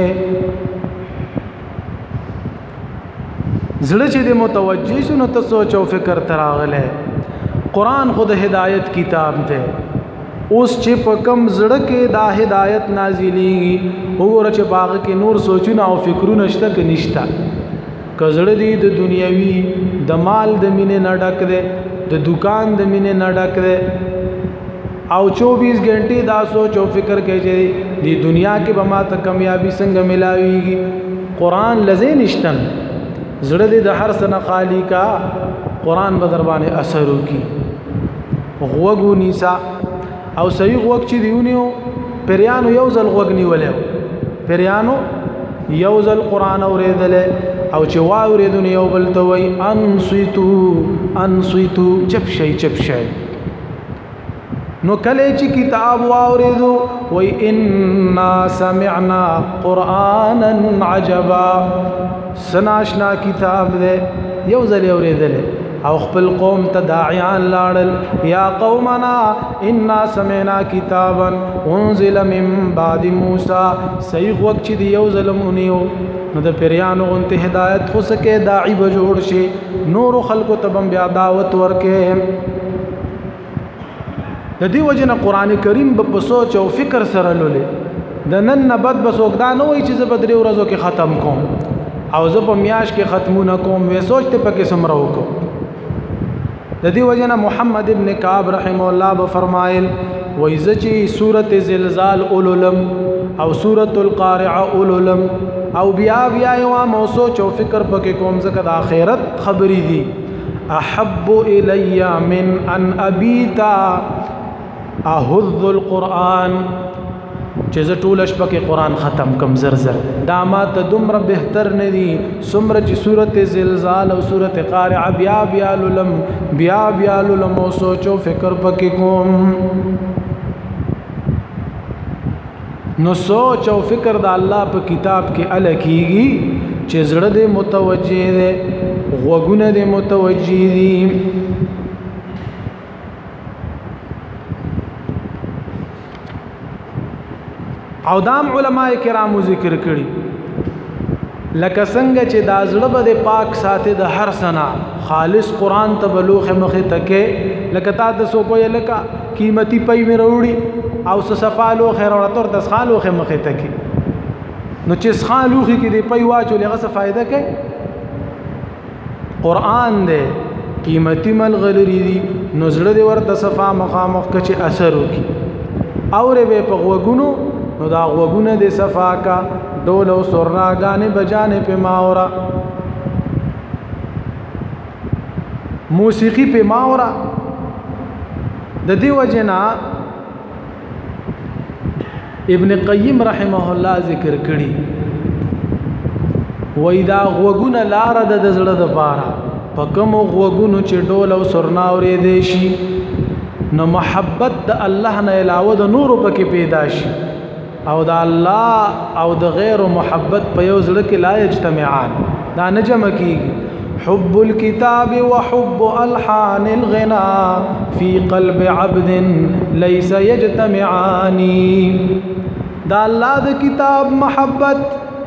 زړه چې د متوجه شنو ته سوچ او فکر تراغله قران خود هدایت کتاب ده اوس چې په کم زړه کې دا هدایت نازلېږي وګوره چې باغ کې نور سوچونه او فکرونه شته کې نشته کزړه دې د دنیوي د مال د مینې نه ډک ده د دکان د مینې نه ډک ده او چوبیس घंटे دا سوچ او فکر کوي چې د دنیا کې به ما ته کامیابی څنګه ملاويږي قران لزه نشتن زړه دې د هر څه خالی کا قران به در باندې اثر وکي غوګو نیسا او صحیح غوګ چې دیونیو پریانو یو ځل غوګ نیولې پریانو یو ځل قران اورېدل او چې واورېدل یو بل ته وای انصیتو انصیتو چپ شي چپ شي نو کله چې کتاب واورېدو وای ان سمعنا قرانا عجبا سناشنا کتاب دې یو ځل اورېدل او خپل قوم ته داعیان لاړل یا قومنا انا سمعنا کتابا انزل من بعد موسی صحیح وخت چې یو ظلمونیو نو د پیرانو انته هدایت خو سکه داعی به جوړ شي نور خلکو ته بیا دعوت ورکه د دې وجنه قران کریم په سوچ او فکر سره لولې د نن نه بد بسوګدا نه وای چې زه بدري ورځو کې ختم کوم او زه په میاش کې ختمونه کوم وې سوچ ته پکې سمرا وکم د دې وجنه محمد ابن کعب رحم الله به فرمایل وای زچی سوره زلزال اوللم او سوره القارعه اوللم او بیا بیا یو مو سوچ او فکر پکې کوم ځکه د اخرت خبرې دي احب الی من ان ابیتا احذ القرآن چې زه ټول شپه کې قرآن ختم کم زر زر دا ما ته دومره بهتر نه دي څومره چې سورته زلزال او سورته قارعه بیا بیا لولم بیا بیا لولم او سوچ او فکر پکې کوم نو سوچ او فکر د الله په کتاب کې ال کیږي چې زړه دې متوجه دي غوګونه دې متوجه دي او دام علماء کرامو ذکر کړي لکه څنګه چې دا زړه به پاک ساتي د هر سنا خالص قران ته بلوغ مخه تکي لکه تا د سو کوی لکه قیمتي پي مې وروړي او صفالو خیر او تر تسخالو مخه تکي نو چې سخالو کې دی پي واچو لغه څه فائدہ کوي قران دې قیمتي ملغلري دي نو زړه دې ورته صفا مخامخ کچ اثر وکي اوره به په غوګونو نو دا غوګونه دې صفا کا ډول او سرنا غانه بجانه په ماورا موسیقي په ماورا د دې وجنا ابن قیم رحمه الله ذکر کړي وای دا غوګونه لار د زړه د پاره په کوم غوګونو چې ډول او سرنا اورې دي شي نو محبت د الله نه علاوه د نور پکې پیدا شي او د الله او د غیر محبت په یو ځل کې لا اجتماعان دا نه جمع کیږي حب الكتاب وحب الحان الغناء في قلب عبد ليس يجتمعان دا الله د کتاب محبت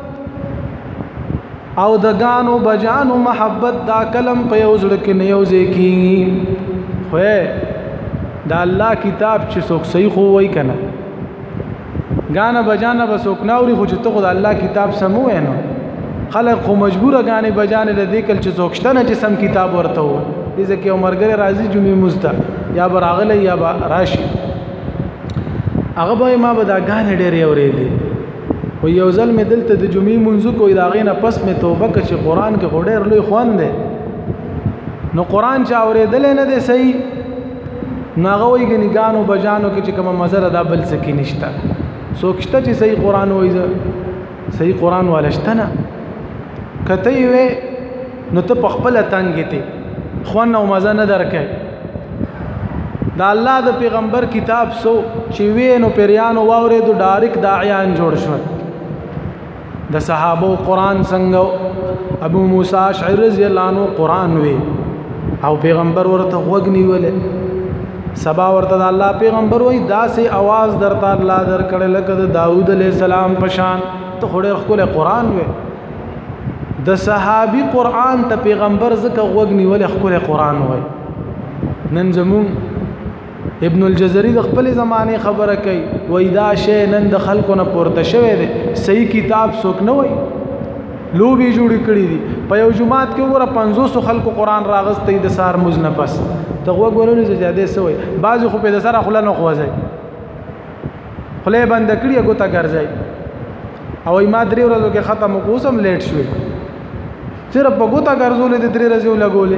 او د غانو بجانو محبت دا کلم په یو ځل کې نه یو ځای کیږي خو دا الله کتاب چې څوک صحیح خو وای کنه غانا بجانا بسوک ناوري خو چې ته خدای الله کتاب سمو نو خلق خو مجبوره غانې بجانې د دې کل چې څوکشتنه چې سم کتاب ورته و دې ځکه عمرګره راضي جمعې مزدا یا براغله یا راشي هغه به ما به دا غانې ډېر اورېدې و یو ځل مې دلته د جمعې منځو کوی دا غینه پس مې توبه ک چې قران کې ډېر لوی خوان دی نو قران چا اورېدل نه دی صحیح ناغه وی غنیګانو بجانو کې چې کوم مزر ادا بل سکی نشته سوکشته چې صحیح قران وایي صحیح قران ولشتنه کته وي نو ته په خپل تنګته خو نو مزه نه درکې دا الله د پیغمبر کتاب سو چې وینو پیرانو واورې دو ډایرک داعیان جوړ شو د صحابه قران څنګه ابو موسی اشعری رضی الله عنه قران وی او پیغمبر ورته وګنی ولې سبا ورته الله پیغمبر وای داسې आवाज درته الله در کړه لکه د داوود علیہ السلام پشان ته خوري خپل قران وې د صحابي قران ته پیغمبر زکه وګنی ولې خپل قران وای نن زمون ابن الجزري د خپل زمانه خبره کوي وای دا شی نن د خلکو نه پورته شوی دی صحیح کتاب څوک نه وای لوبي جوړی کړی دي په یو جمعات کې وګوره پنځوس خلکو قران راغستې د سار مزنه پس ته وګورئ چې زیاده سوی بعضی خو په سره خله نه خوځي خله بند کړی غوته ګرځي او ما درې ورځې کې ختم کوسم لیټ شوی صرف په غوته ګرځولې د درې ورځې لګولې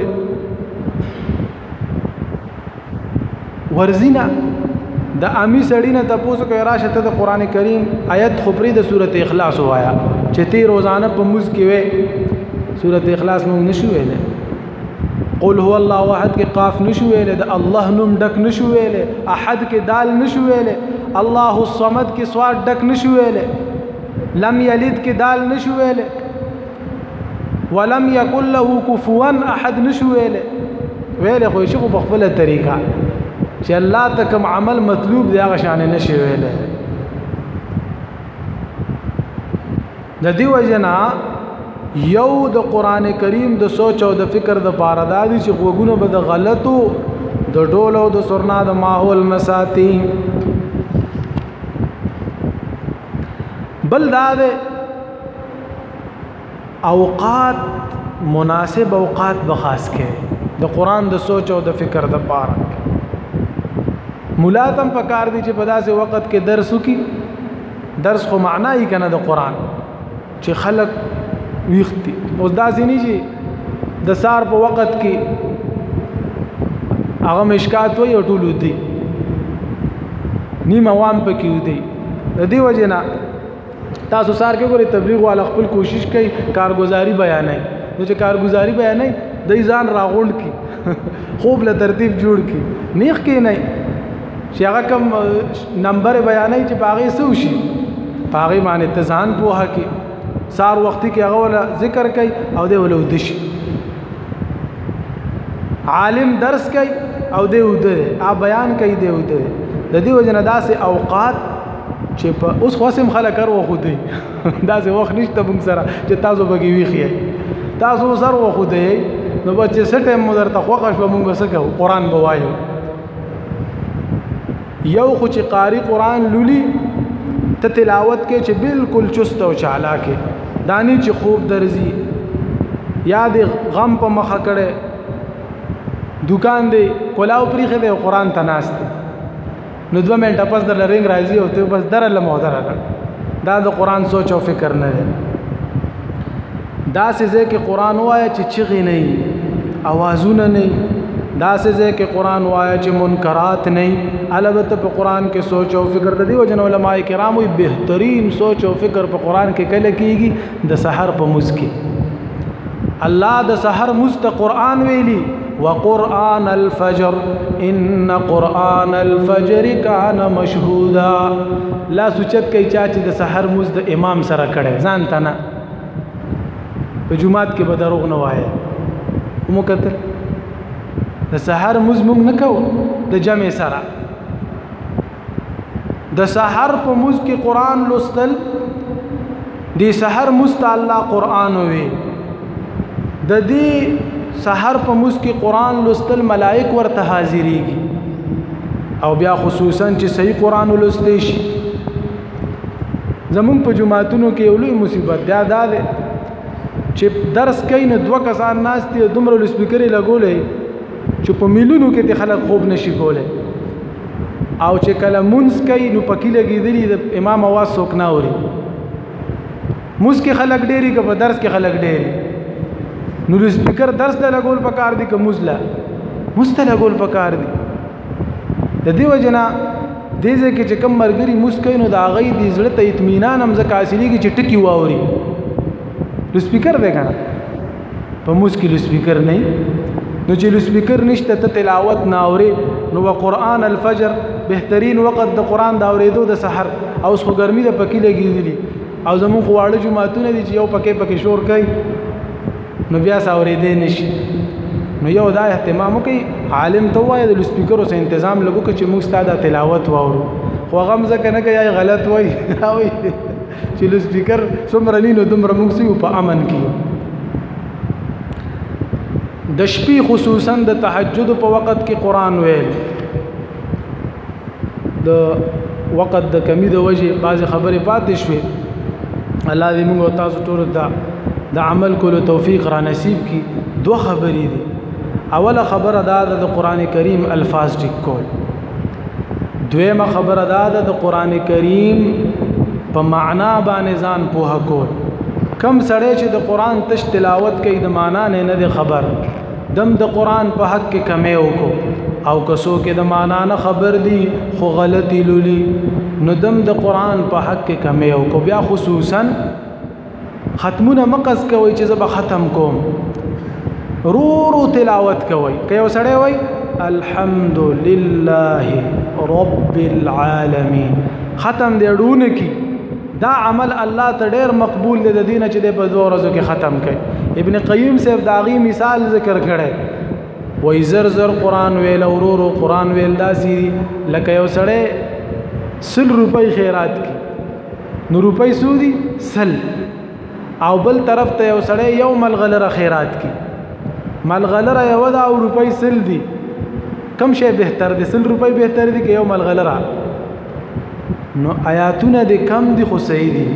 ورزینا د امی سړی نه تاسو کوي راشه ته د قران کریم آیت خبري د سوره اخلاص وایا چې تی روزانه په موږ کې وې سوره اخلاص موږ نشو ویلې قل هو الله واحد کې قاف نشو ویلې د الله نوم ډک نشو ویلې احد کې دال نشو ویلې الله الصمد کې صاد ډک نشو ویلې لم یلد کې دال نشو ویلې ولم یکن له کفوا احد نشو ویلې ویلې خو شي په خپل طریقه چې الله ته کوم عمل مطلوب دی هغه شان نشي ویلې د دې وجنا یو د قران کریم د سوچ او د فکر د پاردادي چې غوګونه به د غلطو د ډول او د سرنا د ماحول مساتی بل دا د اوقات مناسب اوقات بخاص کې د قران د سوچ او د فکر د پاره مولاتم پکار دي چې په داسې وخت کې درس وکي درس خو معنا یې کنه د قران چې خلق ویختي اوس داسې نه چې د سار په وخت کې هغه مشکات وي او ټول ودی نیمه وام پکې ودی د دې وجه نه تاسو سار کې ګوري تبلیغ والا خپل کوشش کوي کارګزاري بیانای نو چې کارګزاري بیانای د ځان راغوند کی خوب له ترتیب جوړ کی نیخ کې نه چې هغه کم نمبر بیانای چې باغې سو شي پاغي باندې تزان پوها کی سار وختي کې هغه ولا ذکر کوي او دی ولا ودش عالم درس کوي او دی وده ا بیان کوي دی وده د دې وجنه داسې اوقات چې په اوس خاصم خلک ورو خو دی داسې وخت نشته موږ سره چې تاسو بګي ویخی تاسو سره وخو دی نو بچ سټه مدر ته خوښ شو موږ وسکو قران بوایو یو خو چې قاری قران لولي ته تلاوت کې چې بالکل چست او چالاکه دانی چې خوب درځي یاد غم په مخه کړي دکان دی کولاو پریخه دی قران ته ناشته نو دوه منټه پس در رنګ راځي او ته بس در لمو در دا د قران سوچ او فکر نه دی دا سزه کې قران وایي چې چغې نه اوازونه نه دا سزه کې قران وایي چې منکرات نه البته په قران کې سوچ او فکر د دې وجنه علماء کرام وي بهترین سوچ او فکر په قران کې کله کیږي د سحر په مسکی الله د سحر مست قران ویلي وقرآن الفجر ان قرآن الفجر كان مشهودا لا سوچت کوي چې د سحر مز د امام سره کړي ځان ته نه په جمعات کې به دروغ نه وایي مو کتل د سحر مز موږ نه کوو د جمع سره د سحر په مز کې قران لوستل د سحر مست الله قران وي د دې سحر په مز کې قران لوستل ملائک ورته حاضرېږي او بیا خصوصا چې صحیح قران ولوستل شي زمون په جمعاتونو کې یو لوی مصیبت بیا دا ده چې درس کوي نو دوه کسان ناس دي دومره لسپیکرې لګولې چې په میلیونو کې د خلک خوب نشي کولای او چې کله مونږ کوي نو پکې لګېدلې د امام आवाज څوک نه اوري مونږ کې خلک ډېری که په درس کې خلک ډېری نو سپیکر درس ته لګول پکار دي که مزله مست لګول پکار دي د دې وجنه دې ځکه چې کم مرګري مسکین او د اغې دې زړه ته اطمینان هم زکه حاصلېږي چې ټکی واوري سپیکر دی کنه په مسکل سپیکر نه نو چې سپیکر نشته ته تلاوت نه اوري نو قرآن الفجر بهترین وخت د قران دا اورېدو د سحر او اوس خو ګرمي د پکې لګېدلې او زمون خو واړه جمعهتونه دي چې یو پکې پکې شور کوي نو بیا ساورې دې نشي نو یو دا اهتمام کوي عالم ته وایي د سپیکرو سره تنظیم لګو چې موږ ستاسو تلاوت واورو خو غم ځکه نه کوي غلط وایي وایي چې سپیکر څومره نینو دومره موږ سیو په امن کې د شپې خصوصا د تهجد په وخت کې قران ویل د وخت د کمی د وجه بعض خبرې پاتې شوې الله دې موږ تاسو ټول ته د عمل کولو توفیق را نصیب کی دو خبرې دي اوله خبره دا د قران کریم الفاظ ټیک کول دویمه خبره دا د قران کریم په معنا باندې ځان پوهه کول کم سړی چې د قران تش تلاوت کوي د معنا نه نه خبر دم د قران په حق کې کمی وکړو او کسو کې د معنا نه خبر دي خو غلطی لولي نو دم د قران په حق کې کمی وکړو بیا خصوصا ختمونه مقص کوي چې زب ختم کوم رو رو تلاوت کوي که یو سړی وای الحمدلله رب العالمین ختم دی ډونه کی دا عمل الله ته ډیر مقبول دی د دینه چې د په دوه ورځو کې ختم کړي ابن قیم صاحب داغي مثال ذکر کړي وای زر زر قران ویل اورورو قران ویل داسي لکه یو سړی سل روپۍ خیرات کی نو روپۍ سودی سل او بل طرف ته یو سړی یو ملغلره خیرات کی ملغلره یو دا او روپۍ سل دی کم شی بهتر دی سل روپۍ بهتر دی که یو ملغلره نو آیاتونه د کم دی خو صحیح دی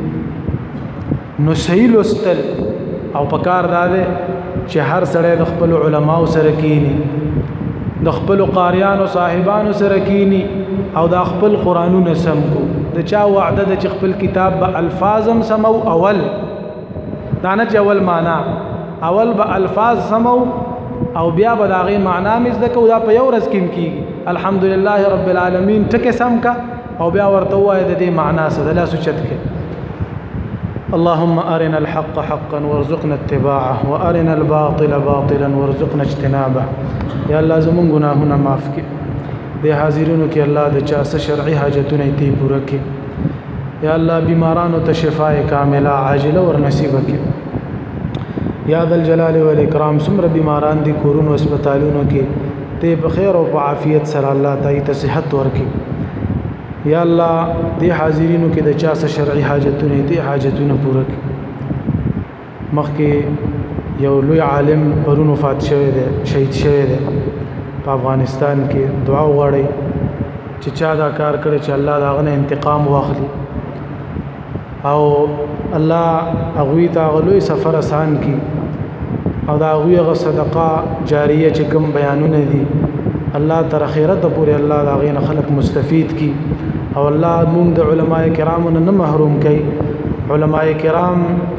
نو صحیح لوستل او پکار داده چې هر سړی د خپل علماو سره کینی د خپل قاریانو صاحبانو سره کینی او د خپل قرانونه سم کو د چا وعده د خپل کتاب به الفاظم سمو اول دانه چې اول معنا اول به الفاظ سمو او بیا به داغه معنا مزدک او دا په یو ورځ کې کیږي الحمدلله رب العالمین ټکه سم کا او بیا ورته وای د دې معنا څه د لا سوچت کې اللهم أرنا الحق حقا وارزقنا اتباعه وأرنا الباطل باطلا وارزقنا اجتنابه يا الله زمون گناهونه معاف کړي د حاضرینو کې الله د چا څه شرعي حاجتونه تی پوره کړي یا الله بیمارانو ته شفای کامله عاجله ور نصیب کړي یا ذل جلال والاکرام څومره بیماران دي کورونو هسپتالونو کې ته په خیر او په عافیت سره الله تعالی ته صحت ورکړي یا الله دې حاضرینو کې د چا څه شرعي حاجتونه دي حاجتونه پوره کړي مخکې یو لوی عالم پرون وفات شوی دی شهید شوی دی په افغانستان کې دعا وغواړئ چې چا دا کار کړی چې الله دا غنه انتقام واخلي او الله هغوی ته هغه لوی سفر آسان کړي او دا هغوی هغه صدقه جاریه چې کوم بیانونه دي الله تر آخرت پورې الله دا غینه خلق مستفید کړي او الله موږ د علماء کرامو نه محروم کړي علماء کرام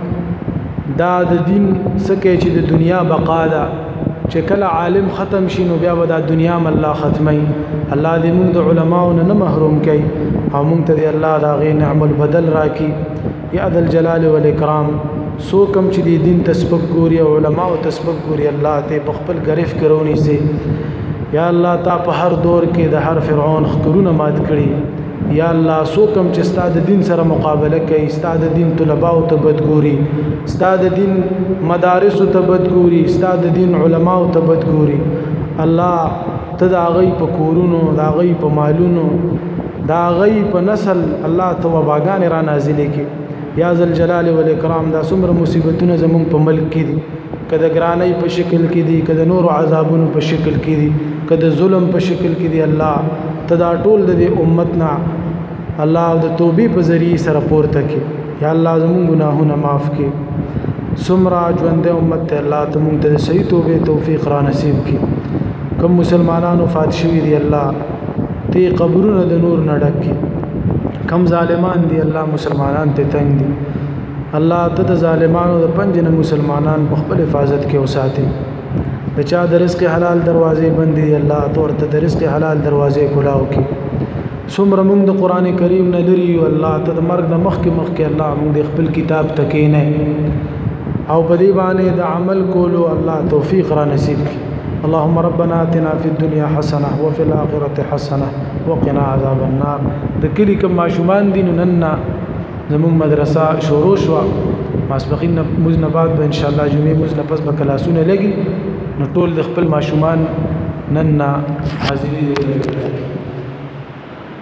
دا د دین سکه چې د دنیا بقا ده چې کله عالم ختم شي نو بیا به د دنیا م الله ختمي الله دې موږ د علماو نه محروم کړي او موږ ته دې الله دا غي نعم البدل راکړي یا ذل جلال والاکرام سو کم چې دې دین تسبق ګوري او علماو تسبق ګوري الله ته بخپل غرف کرونی سي یا الله تا په هر دور کې د هر فرعون خکرونه مات کړي یا الله سو کم چې ستاد دین سره مقابله کوي ستاد دین طلباو ته بدګوري ستاد دین مدارس ته بدګوري ستاد دین علماو ته بدګوري الله ته دا غي په کورونو دا غي په مالونو دا غي په نسل الله ته وباګان را نازلې کی یا ذل جلال والاکرام دا څومره مصیبتونه زمون په ملک کې دي کده ګرانۍ په شکل کې دي کده نور عذابونو په شکل کې دي کده ظلم په شکل کې دي الله تدا ټول د امتنا الله د توبې په ذریعہ سره پورته کړي یا الله زموږ ګناهونه معاف کړي سمرا ژوند امت ته الله ته موږ ته صحیح توبې توفیق را نصیب کړي کوم مسلمانانو فات شوي دي الله ته قبرونه د نور نه ډک کړي کم ظالمان دي الله مسلمانان ته تنگ دي الله ته د ظالمانو د پنځه مسلمانان په خپل حفاظت کې وساتي د چا د رزق حلال دروازې بندي الله تور ته د رزق حلال دروازې کلاو کی څومره موږ د قران کریم نه لري او الله ته د مرګ نه مخکې مخکې الله موږ د خپل کتاب تکینه او په دې باندې د عمل کولو الله توفیق را نصیب کړي اللهم ربنا آتنا في الدنيا حسنه وفي الاخره حسنه وقنا عذاب النار د کلی کوم ماشومان دین نن زموږ مدرسه شروع شو ماسبخین مزنبات به ان شاء الله جمعې مزنبس به کلاسونه لګي نو ټول د خپل ماشومان نن حاضرې